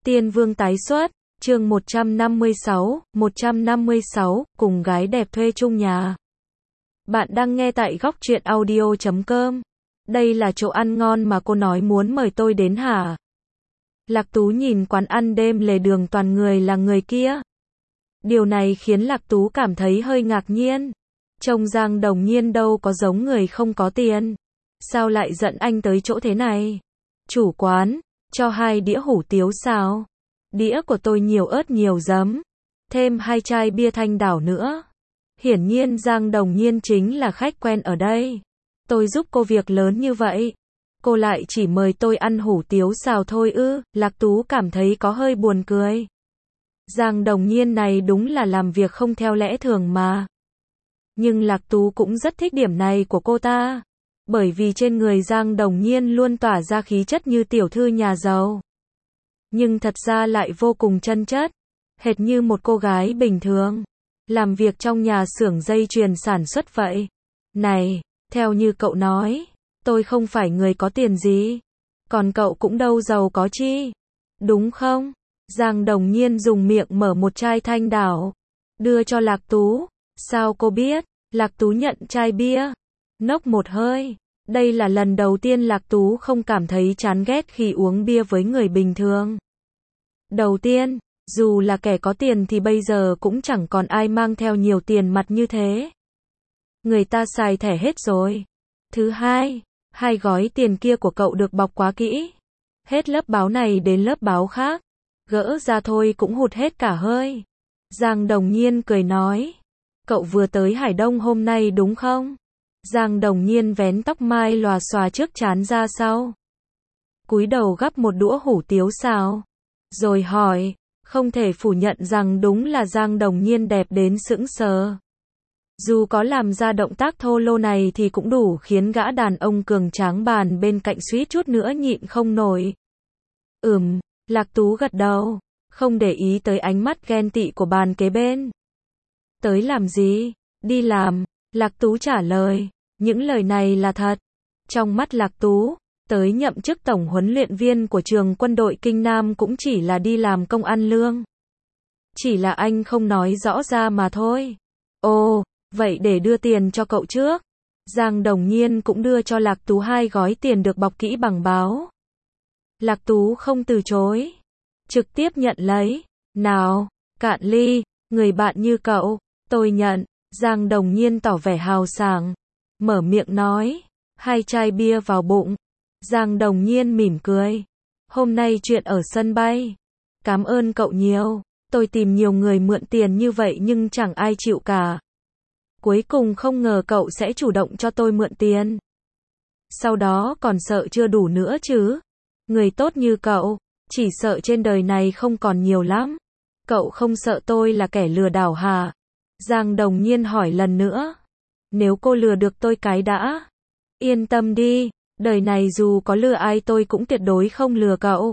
Tiên Vương tái xuất, chương 156, cùng gái đẹp thuê chung nhà. Bạn đang nghe tại góc truyện audio.com. Đây là chỗ ăn ngon mà cô nói muốn mời tôi đến hả? Lạc Tú nhìn quán ăn đêm lề đường toàn người là người kia. Điều này khiến Lạc Tú cảm thấy hơi ngạc nhiên. Trông Giang Đồng Nhiên đâu có giống người không có tiền. Sao lại dẫn anh tới chỗ thế này? Chủ quán, cho 2 đĩa hủ tiếu xào. Đĩa của tôi nhiều ớt nhiều giấm. Thêm 2 chai bia Thanh Đảo nữa. Hiển nhiên Giang Đồng Nhiên chính là khách quen ở đây. Tôi giúp cô việc lớn như vậy. Cô lại chỉ mời tôi ăn hủ tiếu xào thôi ư? Lạc Tú cảm thấy có hơi buồn cười. Giang Đồng Nhiên này đúng là làm việc không theo lẽ thường mà. Nhưng Lạc Tú cũng rất thích điểm này của cô ta. Bởi vì trên người Giang Đồng Nhiên luôn tỏa ra khí chất như tiểu thư nhà giàu. Nhưng thật ra lại vô cùng chân chất. Hệt như một cô gái bình thường. Làm việc trong nhà xưởng dây chuyền sản xuất vậy. Này, theo như cậu nói, tôi không phải người có tiền gì. Còn cậu cũng đâu giàu có chi. Đúng không? Giang Đồng Nhiên dùng miệng mở một chai Thanh Đảo. Đưa cho Lạc Tú. Sao cô biết? Lạc Tú nhận chai bia. Nốc một hơi. Đây là lần đầu tiên Lạc Tú không cảm thấy chán ghét khi uống bia với người bình thường. Đầu tiên, dù là kẻ có tiền thì bây giờ cũng chẳng còn ai mang theo nhiều tiền mặt như thế. Người ta xài thẻ hết rồi. Thứ hai, 2 gói tiền kia của cậu được bọc quá kỹ. Hết lớp báo này đến lớp báo khác. Gỡ ra thôi cũng hụt hết cả hơi. Giang Đồng Nhiên cười nói. Cậu vừa tới Hải Đông hôm nay đúng không? Giang Đồng Nhiên vén tóc mai lòa xòa trước trán ra sau. Cúi đầu gắp một đũa hủ tiếu xào. Rồi hỏi, không thể phủ nhận rằng đúng là Giang Đồng Nhiên đẹp đến sững sờ. Dù có làm ra động tác thô lô này thì cũng đủ khiến gã đàn ông cường tráng bàn bên cạnh suýt chút nữa nhịn không nổi. Lạc Tú gật đầu, không để ý tới ánh mắt ghen tị của bàn kế bên. Tới làm gì? Đi làm, Lạc Tú trả lời. Những lời này là thật. Trong mắt Lạc Tú, tới nhậm chức tổng huấn luyện viên của trường quân đội Kinh Nam cũng chỉ là đi làm công ăn lương. Chỉ là anh không nói rõ ra mà thôi. Ồ, vậy để đưa tiền cho cậu trước. Giang Đồng Nhiên cũng đưa cho Lạc Tú 2 gói tiền được bọc kỹ bằng báo. Lạc Tú không từ chối. Trực tiếp nhận lấy. Nào, cạn ly, người bạn như cậu, tôi nhận. Giang Đồng Nhiên tỏ vẻ hào sảng. Mở miệng nói. 2 chai bia vào bụng. Giang Đồng Nhiên mỉm cười. Hôm nay chuyện ở sân bay. Cảm ơn cậu nhiều. Tôi tìm nhiều người mượn tiền như vậy nhưng chẳng ai chịu cả. Cuối cùng không ngờ cậu sẽ chủ động cho tôi mượn tiền. Sau đó còn sợ chưa đủ nữa chứ. Người tốt như cậu, chỉ sợ trên đời này không còn nhiều lắm. Cậu không sợ tôi là kẻ lừa đảo hả? Giang Đồng Nhiên hỏi lần nữa. Nếu cô lừa được tôi cái đã. Yên tâm đi, đời này dù có lừa ai tôi cũng tuyệt đối không lừa cậu.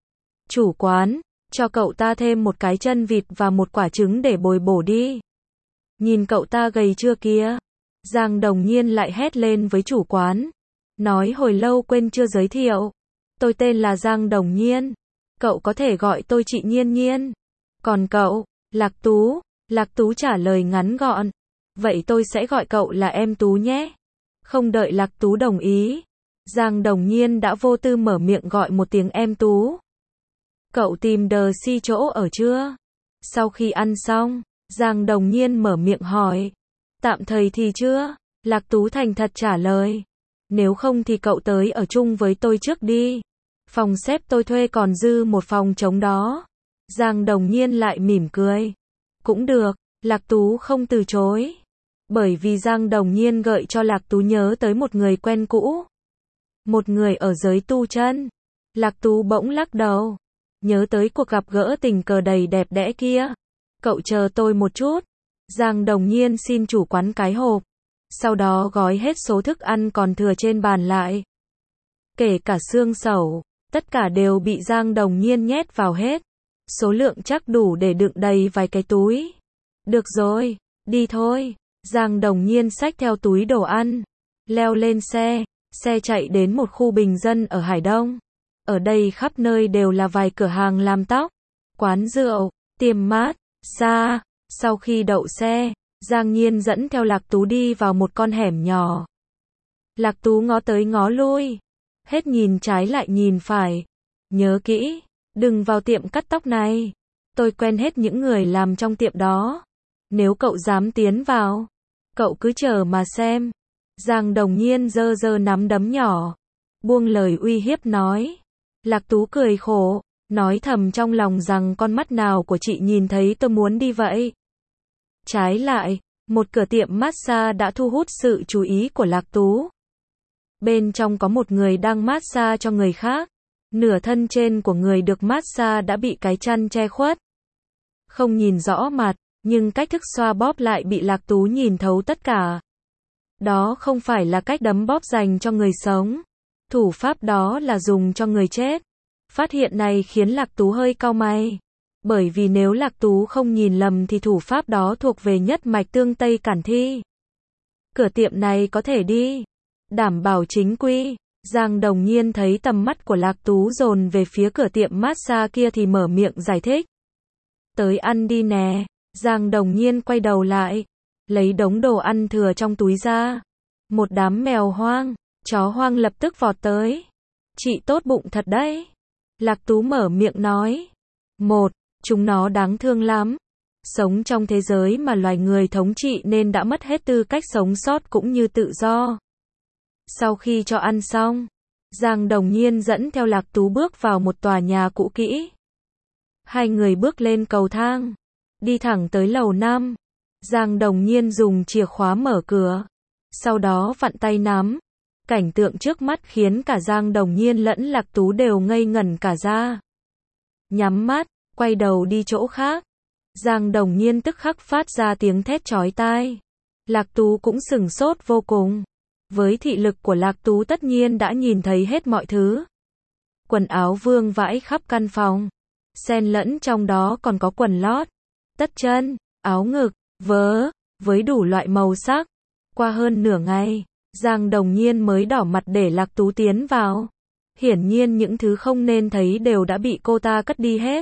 Chủ quán, cho cậu ta thêm một cái chân vịt và một quả trứng để bồi bổ đi. Nhìn cậu ta gầy chưa kìa. Giang Đồng Nhiên lại hét lên với chủ quán. Nói hồi lâu quên chưa giới thiệu. Tôi tên là Giang Đồng Nhiên. Cậu có thể gọi tôi chị Nhiên Nhiên. Còn cậu, Lạc Tú. Lạc Tú trả lời ngắn gọn. Vậy tôi sẽ gọi cậu là em Tú nhé. Không đợi Lạc Tú đồng ý. Giang Đồng Nhiên đã vô tư mở miệng gọi một tiếng em Tú. Cậu tìm đờ si chỗ ở chưa? Sau khi ăn xong, Giang Đồng Nhiên mở miệng hỏi. Tạm thời thì chưa. Lạc Tú thành thật trả lời. Nếu không thì cậu tới ở chung với tôi trước đi. Phòng xếp tôi thuê còn dư một phòng trống đó. Giang Đồng Nhiên lại mỉm cười. Cũng được, Lạc Tú không từ chối. Bởi vì Giang Đồng Nhiên gợi cho Lạc Tú nhớ tới một người quen cũ. Một người ở giới tu chân. Lạc Tú bỗng lắc đầu. Nhớ tới cuộc gặp gỡ tình cờ đầy đẹp đẽ kia. Cậu chờ tôi một chút. Giang Đồng Nhiên xin chủ quán cái hộp. Sau đó gói hết số thức ăn còn thừa trên bàn lại. Kể cả xương sẩu, tất cả đều bị Giang Đồng Nhiên nhét vào hết. Số lượng chắc đủ để đựng đầy vài cái túi. Được rồi, đi thôi. Giang Đồng Nhiên xách theo túi đồ ăn. Leo lên xe. Xe chạy đến một khu bình dân ở Hải Đông. Ở đây khắp nơi đều là vài cửa hàng làm tóc, quán rượu, tiệm mát, xa. Sau khi đậu xe, Giang Nhiên dẫn theo Lạc Tú đi vào một con hẻm nhỏ. Lạc Tú ngó tới ngó lui, hết nhìn trái lại nhìn phải. Nhớ kỹ, đừng vào tiệm cắt tóc này. Tôi quen hết những người làm trong tiệm đó. Nếu cậu dám tiến vào, cậu cứ chờ mà xem. Giang Đồng Nhiên giơ giơ nắm đấm nhỏ, buông lời uy hiếp nói. Lạc Tú cười khổ, nói thầm trong lòng rằng con mắt nào của chị nhìn thấy tôi muốn đi vậy. Trái lại, một cửa tiệm massage đã thu hút sự chú ý của Lạc Tú. Bên trong có một người đang massage cho người khác. Nửa thân trên của người được massage đã bị cái chăn che khuất. Không nhìn rõ mặt, nhưng cách thức xoa bóp lại bị Lạc Tú nhìn thấu tất cả. Đó không phải là cách đấm bóp dành cho người sống. Thủ pháp đó là dùng cho người chết. Phát hiện này khiến Lạc Tú hơi cau mày. Bởi vì nếu Lạc Tú không nhìn lầm thì thủ pháp đó thuộc về nhất mạch tương Tây Cản Thi. Cửa tiệm này có thể đi. Đảm bảo chính quy. Giang Đồng Nhiên thấy tầm mắt của Lạc Tú dồn về phía cửa tiệm massage kia thì mở miệng giải thích. Tới ăn đi nè. Giang Đồng Nhiên quay đầu lại, lấy đống đồ ăn thừa trong túi ra. Một đám mèo hoang, chó hoang lập tức vọt tới. Chị tốt bụng thật đấy. Lạc Tú mở miệng nói. Chúng nó đáng thương lắm. Sống trong thế giới mà loài người thống trị nên đã mất hết tư cách sống sót cũng như tự do. Sau khi cho ăn xong, Giang Đồng Nhiên dẫn theo Lạc Tú bước vào một tòa nhà cũ kỹ. Hai người bước lên cầu thang, đi thẳng tới lầu 5. Giang Đồng Nhiên dùng chìa khóa mở cửa, sau đó vặn tay nắm. Cảnh tượng trước mắt khiến cả Giang Đồng Nhiên lẫn Lạc Tú đều ngây ngẩn cả ra. Nhắm mắt, quay đầu đi chỗ khác. Giang Đồng Nhiên tức khắc phát ra tiếng thét chói tai. Lạc Tú cũng sửng sốt vô cùng. Với thị lực của Lạc Tú tất nhiên đã nhìn thấy hết mọi thứ. Quần áo vương vãi khắp căn phòng. Xen lẫn trong đó còn có quần lót, tất chân, áo ngực, vớ, với đủ loại màu sắc. Qua hơn nửa ngày, Giang Đồng Nhiên mới đỏ mặt để Lạc Tú tiến vào. Hiển nhiên những thứ không nên thấy đều đã bị cô ta cất đi hết.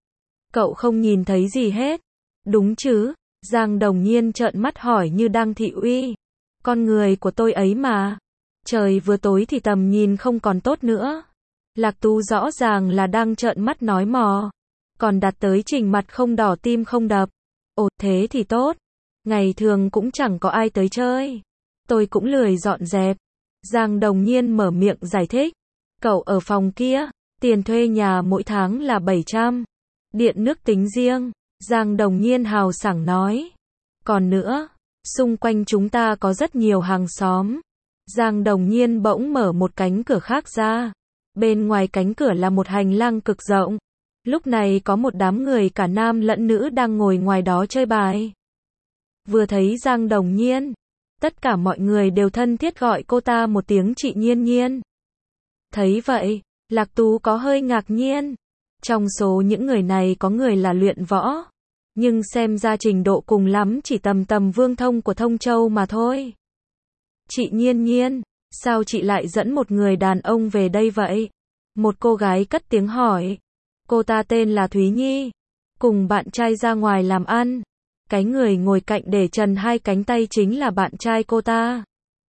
Cậu không nhìn thấy gì hết, đúng chứ? Giang Đồng Nhiên trợn mắt hỏi như đang thị uy. Con người của tôi ấy mà. Trời vừa tối thì tầm nhìn không còn tốt nữa. Lạc Tú rõ ràng là đang trợn mắt nói mò. Còn đạt tới trình mặt không đỏ tim không đập. Ồ, thế thì tốt. Ngày thường cũng chẳng có ai tới chơi. Tôi cũng lười dọn dẹp. Giang Đồng Nhiên mở miệng giải thích. Cậu ở phòng kia, tiền thuê nhà mỗi tháng là 700. Điện nước tính riêng. Giang Đồng Nhiên hào sảng nói. Còn nữa, xung quanh chúng ta có rất nhiều hàng xóm. Giang Đồng Nhiên bỗng mở một cánh cửa khác ra. Bên ngoài cánh cửa là một hành lang cực rộng. Lúc này có một đám người cả nam lẫn nữ đang ngồi ngoài đó chơi bài. Vừa thấy Giang Đồng Nhiên, tất cả mọi người đều thân thiết gọi cô ta một tiếng chị Nhiên Nhiên. Thấy vậy, Lạc Tú có hơi ngạc nhiên. Trong số những người này có người là luyện võ. Nhưng xem ra trình độ cùng lắm chỉ tầm vương thông của Thông Châu mà thôi. Chị Nhiên Nhiên, sao chị lại dẫn một người đàn ông về đây vậy? Một cô gái cất tiếng hỏi. Cô ta tên là Thúy Nhi. Cùng bạn trai ra ngoài làm ăn. Cái người ngồi cạnh để trần hai cánh tay chính là bạn trai cô ta.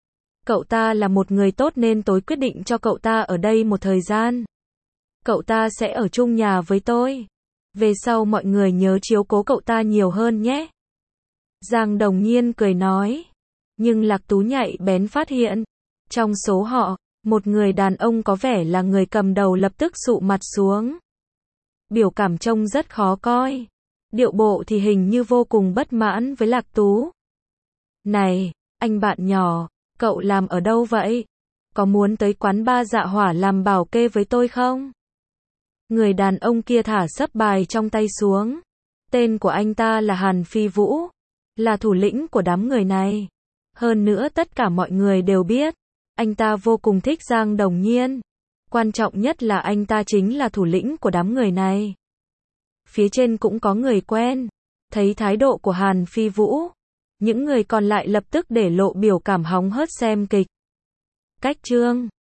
Cậu ta là một người tốt nên tôi quyết định cho cậu ta ở đây một thời gian. Cậu ta sẽ ở chung nhà với tôi. Về sau mọi người nhớ chiếu cố cậu ta nhiều hơn nhé. Giang Đồng Nhiên cười nói. Nhưng Lạc Tú nhạy bén phát hiện. Trong số họ, một người đàn ông có vẻ là người cầm đầu lập tức sụ mặt xuống. Biểu cảm trông rất khó coi. Điệu bộ thì hình như vô cùng bất mãn với Lạc Tú. Này, anh bạn nhỏ, cậu làm ở đâu vậy? Có muốn tới quán ba Dạ Hỏa làm bảo kê với tôi không? Người đàn ông kia thả sấp bài trong tay xuống. Tên của anh ta là Hàn Phi Vũ, là thủ lĩnh của đám người này. Hơn nữa tất cả mọi người đều biết, anh ta vô cùng thích Giang Đồng Nhiên. Quan trọng nhất là anh ta chính là thủ lĩnh của đám người này. Phía trên cũng có người quen. Thấy thái độ của Hàn Phi Vũ, những người còn lại lập tức để lộ biểu cảm hóng hớt xem kịch. Cách chương